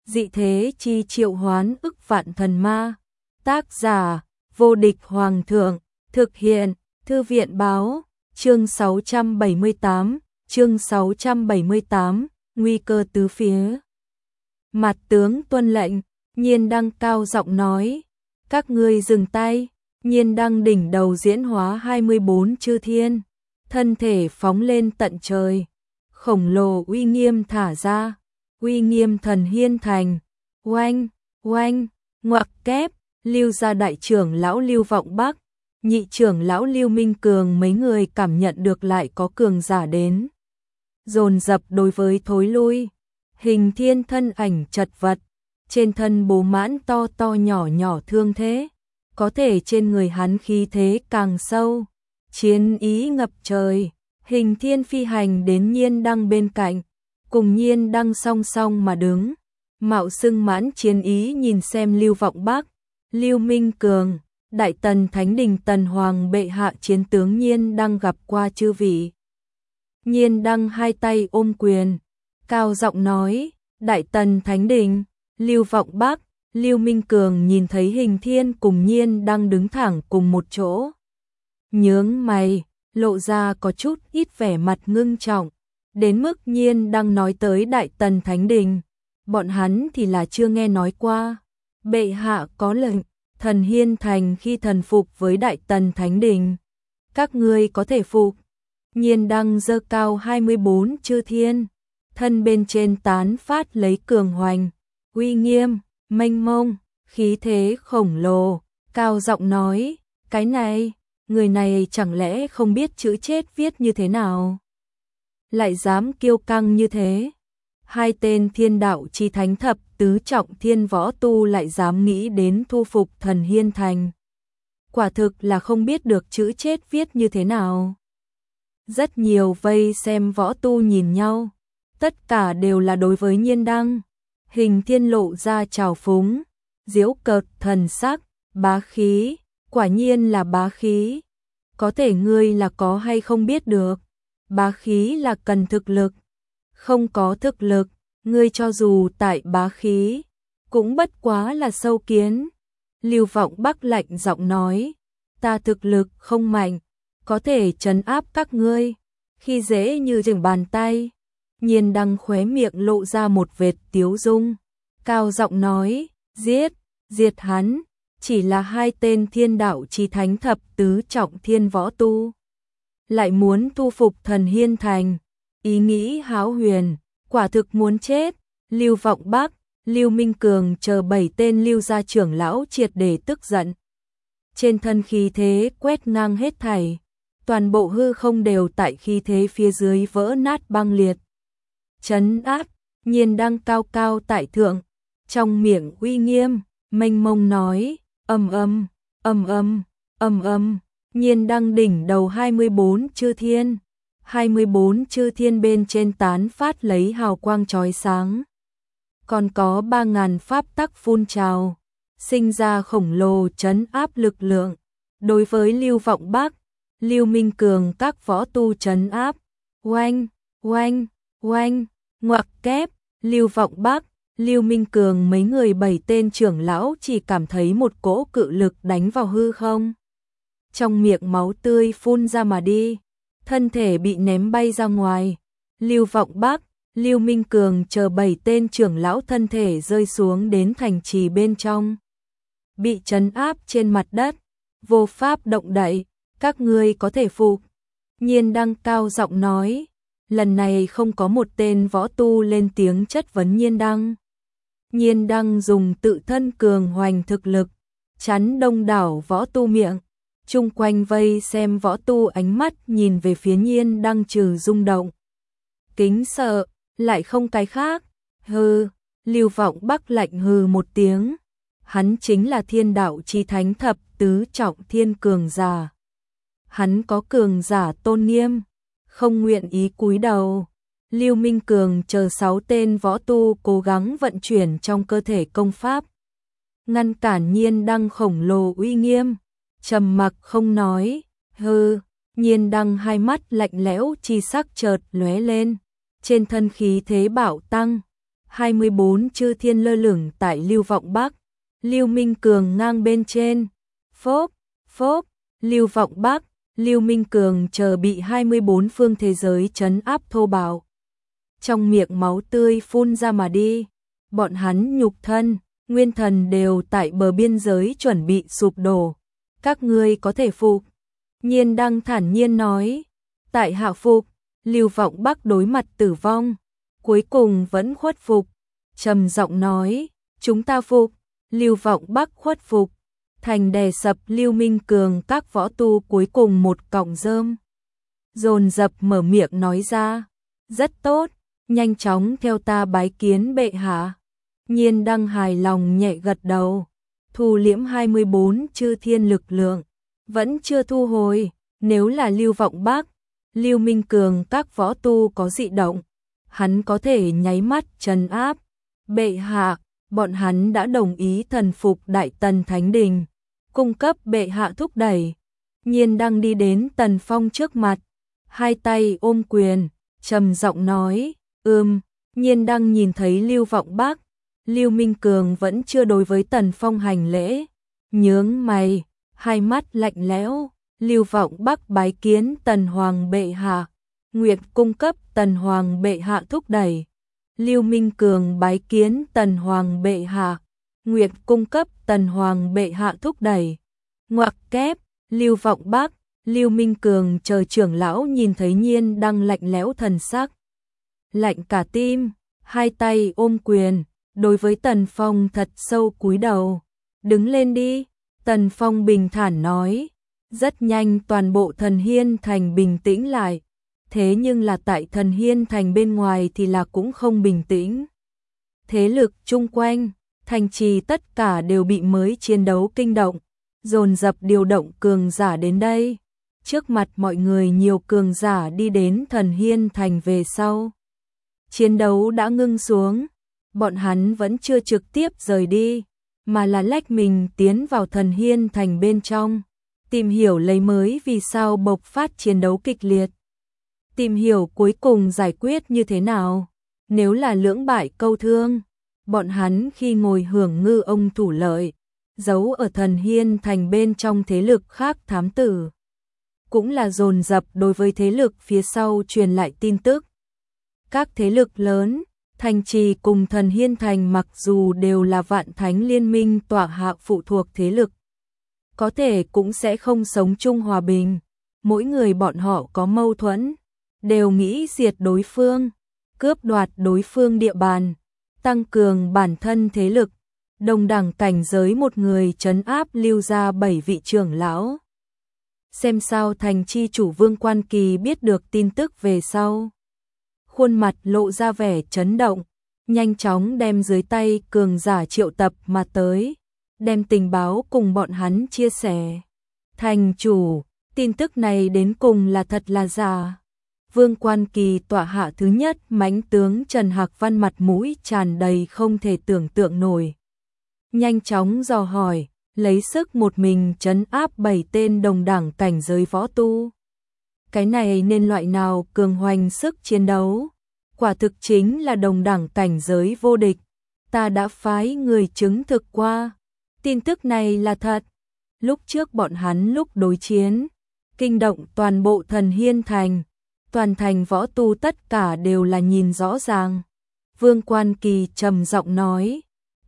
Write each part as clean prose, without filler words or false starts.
dị thế chi triệu hoán ức vạn thần ma. Tác giả, vô địch hoàng thượng, thực hiện, thư viện báo, chương 678, nguy cơ tứ phía. Mặt tướng tuân lệnh, Nhiên Đăng cao giọng nói, các ngươi dừng tay. Nhiên Đăng đỉnh đầu diễn hóa 24 chư thiên, thân thể phóng lên tận trời, khổng lồ uy nghiêm thả ra, uy nghiêm thần hiên thành, oanh, oanh, ngoặc kép, Lưu gia đại trưởng lão Lưu Vọng Bắc, nhị trưởng lão Lưu Minh Cường mấy người cảm nhận được lại có cường giả đến. Dồn dập đối với thối lui, Hình Thiên thân ảnh chật vật, trên thân bố mãn to to nhỏ nhỏ thương thế, có thể trên người hắn khí thế càng sâu, chiến ý ngập trời. Hình Thiên phi hành đến Nhiên Đăng bên cạnh, cùng Nhiên Đăng song song mà đứng, mạo xưng mãn chiến ý nhìn xem Lưu Vọng Bắc, Lưu Minh Cường, Đại Tần Thánh Đình Tần Hoàng bệ hạ chiến tướng Nhiên Đăng gặp qua chư vị. Nhiên Đăng hai tay ôm quyền, cao giọng nói, Đại Tần Thánh Đình, Lưu Vọng Bắc, Lưu Minh Cường nhìn thấy Hình Thiên cùng Nhiên Đăng đứng thẳng cùng một chỗ, nhướng mày, lộ ra có chút ít vẻ mặt ngưng trọng, đến mức Nhiên Đăng nói tới Đại Tần Thánh Đình, bọn hắn thì là chưa nghe nói qua. Bệ hạ có lệnh, thần hiên thành khi thần phục với Đại Tần Thánh Đình, các ngươi có thể phục. Nhiên Đăng giơ cao 24 chư thiên, thân bên trên tán phát lấy cường hoành, uy nghiêm, mênh mông, khí thế khổng lồ, cao giọng nói, cái này, người này chẳng lẽ không biết chữ chết viết như thế nào? Lại dám kiêu căng như thế? Hai tên thiên đạo chi thánh thập tứ trọng thiên võ tu lại dám nghĩ đến thu phục thần hiên thành. Quả thực là không biết được chữ chết viết như thế nào. Rất nhiều vây xem võ tu nhìn nhau, tất cả đều là đối với Nhiên Đăng. Hình Thiên lộ ra trào phúng, giễu cợt thần sắc, bá khí, quả nhiên là bá khí. Có thể ngươi là có hay không biết được, bá khí là cần thực lực, không có thực lực, ngươi cho dù tại bá khí, cũng bất quá là sâu kiến. Lưu Vọng Bắc lạnh giọng nói, ta thực lực không mạnh, có thể trấn áp các ngươi, khi dễ như chừng bàn tay. Nhiên Đăng khóe miệng lộ ra một vệt tiếu dung, cao giọng nói, diệt hắn, chỉ là hai tên thiên đạo chi thánh thập tứ trọng thiên võ tu. Lại muốn thu phục thần hiên thành, ý nghĩ hão huyền, quả thực muốn chết. Lưu Vọng Bắc, Lưu Minh Cường chờ 7 tên Lưu gia trưởng lão triệt để tức giận. Trên thân khí thế quét ngang hết thảy, toàn bộ hư không đều tại khí thế phía dưới vỡ nát băng liệt. Trấn áp, Nhiên Đăng cao cao tại thượng, trong miệng uy nghiêm, mênh mông nói, ầm ầm, ầm ầm, ầm ầm. Nhiên Đăng đỉnh đầu 24 chư thiên, 24 chư thiên bên trên tán phát lấy hào quang chói sáng. Còn có 3000 pháp tắc phun trào, sinh ra khổng lồ trấn áp lực lượng. Đối với Lưu Vọng Bắc, Lưu Minh Cường các võ tu trấn áp, oanh, oanh, oanh, ngoặc kép, Lưu Vọng Bắc, Lưu Minh Cường mấy người 7 tên trưởng lão chỉ cảm thấy một cỗ cự lực đánh vào hư không. Trong miệng máu tươi phun ra mà đi, thân thể bị ném bay ra ngoài. Lưu Vọng Bắc, Lưu Minh Cường chờ 7 tên trưởng lão thân thể rơi xuống đến thành trì bên trong, bị trấn áp trên mặt đất, vô pháp động đậy, các ngươi có thể phục. Nhiên Đăng cao giọng nói, lần này không có một tên võ tu lên tiếng chất vấn Nhiên Đăng. Nhiên Đăng dùng tự thân cường hoành thực lực, chắn đông đảo võ tu miệng, chung quanh vây xem võ tu ánh mắt nhìn về phía Nhiên Đăng trừ rung động, kính sợ, lại không cái khác. Hừ, Lưu Vọng Bắc lạnh hừ một tiếng, hắn chính là thiên đạo chi thánh thập tứ trọng thiên cường giả. Hắn có cường giả tôn nghiêm, không nguyện ý cúi đầu. Lưu Minh Cường chờ 6 tên võ tu cố gắng vận chuyển trong cơ thể công pháp, ngăn cản Nhiên Đăng khổng lồ uy nghiêm, trầm mặc không nói. Hừ, Nhiên Đăng hai mắt lạnh lẽo chi sắc chợt lóe lên, trên thân khí thế bạo tăng, 24 chư thiên lơ lửng tại Lưu Vọng Bắc, Lưu Minh Cường ngang bên trên. Phốp, phốp, Lưu Vọng Bắc, Lưu Minh Cường chờ bị 24 phương thế giới trấn áp thô bạo. Trong miệng máu tươi phun ra mà đi. Bọn hắn nhục thân, nguyên thần đều tại bờ biên giới chuẩn bị sụp đổ. Các ngươi có thể phục. Nhiên Đăng thản nhiên nói. Tại hạ phục. Lưu Vọng Bắc đối mặt tử vong, cuối cùng vẫn khuất phục. Trầm giọng nói, chúng ta phục. Lưu Vọng Bắc khuất phục. Thành đè sập Lưu Minh Cường các võ tu cuối cùng một cọng rơm. Dồn dập mở miệng nói ra. Rất tốt, nhanh chóng theo ta bái kiến bệ hạ. Nhiên Đăng hài lòng nhẹ gật đầu. Thu liễm 24 chư thiên lực lượng. Vẫn chưa thu hồi. Nếu là Lưu Vọng Bắc, Lưu Minh Cường các võ tu có dị động, hắn có thể nháy mắt trấn áp. Bệ hạ, bọn hắn đã đồng ý thần phục Đại Tần Thánh Đình, cung cấp bệ hạ thúc đẩy. Nhiên Đăng đi đến Tần Phong trước mặt, hai tay ôm quyền, trầm giọng nói, Nhiên Đăng nhìn thấy Lưu Vọng Bắc, Lưu Minh Cường vẫn chưa đối với Tần Phong hành lễ, nhướng mày, hai mắt lạnh lẽo. Lưu Vọng Bắc bái kiến Tần Hoàng bệ hạ, nguyện cung cấp Tần Hoàng bệ hạ thúc đẩy. Lưu Minh Cường bái kiến Tần Hoàng bệ hạ, nguyện cung cấp Tần Hoàng bệ hạ thúc đẩy. Ngoặc kép, Lưu Vọng Bắc, Lưu Minh Cường chờ trưởng lão nhìn thấy Nhiên Đăng lạnh lẽo thần sắc. Lạnh cả tim, hai tay ôm quyền, đối với Tần Phong thật sâu cúi đầu. Đứng lên đi, Tần Phong bình thản nói. Rất nhanh toàn bộ Thần Hiên Thành bình tĩnh lại, thế nhưng là tại Thần Hiên Thành bên ngoài thì là cũng không bình tĩnh. Thế lực chung quanh, thành trì tất cả đều bị mới chiến đấu kinh động, dồn dập điều động cường giả đến đây. Trước mặt mọi người nhiều cường giả đi đến Thần Hiên Thành về sau. Chiến đấu đã ngưng xuống, bọn hắn vẫn chưa trực tiếp rời đi, mà là lách mình tiến vào Thần Hiên Thành bên trong. Tìm hiểu lấy mới vì sao bộc phát chiến đấu kịch liệt. Tìm hiểu cuối cùng giải quyết như thế nào. Nếu là lưỡng bại câu thương, bọn hắn khi ngồi hưởng ngư ông thủ lợi, giấu ở Thần Hiên Thành bên trong thế lực khác thám tử. Cũng là dồn dập đối với thế lực phía sau truyền lại tin tức. Các thế lực lớn, thành trì cùng Thần Hiên Thành mặc dù đều là Vạn Thánh Liên minh tọa hạ phụ thuộc thế lực, có thể cũng sẽ không sống chung hòa bình. Mỗi người bọn họ có mâu thuẫn, đều nghĩ diệt đối phương, cướp đoạt đối phương địa bàn, tăng cường bản thân thế lực. Đồng đẳng cảnh giới một người trấn áp Lưu gia 7 vị trưởng lão. Xem sao thành chi chủ Vương Quan Kỳ biết được tin tức về sau. Khuôn mặt lộ ra vẻ chấn động, nhanh chóng đem dưới tay cường giả triệu tập mà tới. Đem tình báo cùng bọn hắn chia sẻ. Thành chủ, tin tức này đến cùng là thật là giả. Vương Quan Kỳ tọa hạ thứ nhất mãnh tướng Trần Hạc Văn mặt mũi tràn đầy không thể tưởng tượng nổi. Nhanh chóng dò hỏi, lấy sức một mình trấn áp 7 tên đồng đẳng cảnh giới võ tu. Cái này nên loại nào cường hoành sức chiến đấu? Quả thực chính là đồng đẳng cảnh giới vô địch. Ta đã phái người chứng thực qua. Tin tức này là thật. Lúc trước bọn hắn lúc đối chiến, kinh động toàn bộ Thần Hiên Thành, toàn thành võ tu tất cả đều là nhìn rõ ràng. Vương Quan Kỳ trầm giọng nói,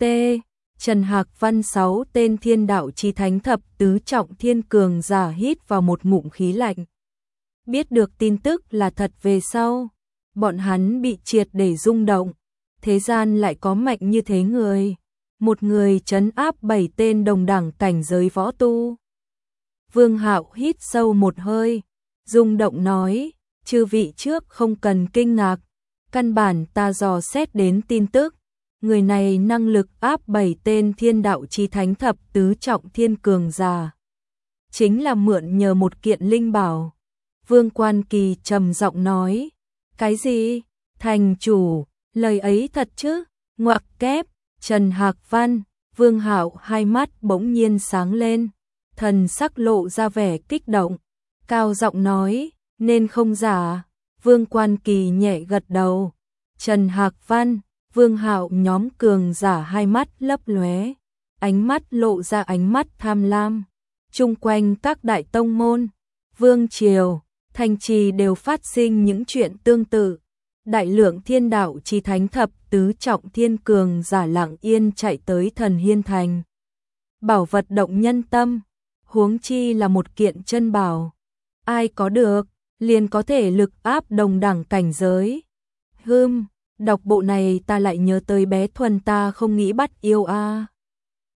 Trần Hạc Văn 6 tên thiên đạo chi thánh thập tứ trọng thiên cường giả hít vào một ngụm khí lạnh. Biết được tin tức là thật về sau, bọn hắn bị triệt để rung động. Thế gian lại có mạnh như thế người. Một người trấn áp 7 tên đồng đẳng cảnh giới võ tu. Vương Hạo hít sâu một hơi, rung động nói, chư vị trước không cần kinh ngạc, căn bản ta dò xét đến tin tức, người này năng lực áp 7 tên thiên đạo chi thánh thập tứ trọng thiên cường giả. Chính là mượn nhờ một kiện linh bảo. Vương Quan Kỳ trầm giọng nói, cái gì? Thành chủ, lời ấy thật chứ? Ngoặc kép, Trần Hạc Văn, Vương Hạo hai mắt bỗng nhiên sáng lên, thần sắc lộ ra vẻ kích động, cao giọng nói, nên không giả. Vương Quan Kỳ nhẹ gật đầu. Trần Hạc Văn, Vương Hạo nhóm cường giả hai mắt lấp lóe, ánh mắt lộ ra ánh mắt tham lam. Chung quanh các đại tông môn, vương triều, thành trì đều phát sinh những chuyện tương tự. Đại lượng thiên đạo chi thánh thập tứ trọng thiên cường giả lặng yên chạy tới Thần Hiên Thành. Bảo vật động nhân tâm, huống chi là một kiện chân bảo. Ai có được, liền có thể lực áp đồng đẳng cảnh giới. Đọc bộ này ta lại nhớ tới bé Thuần ta không nghĩ bắt yêu a.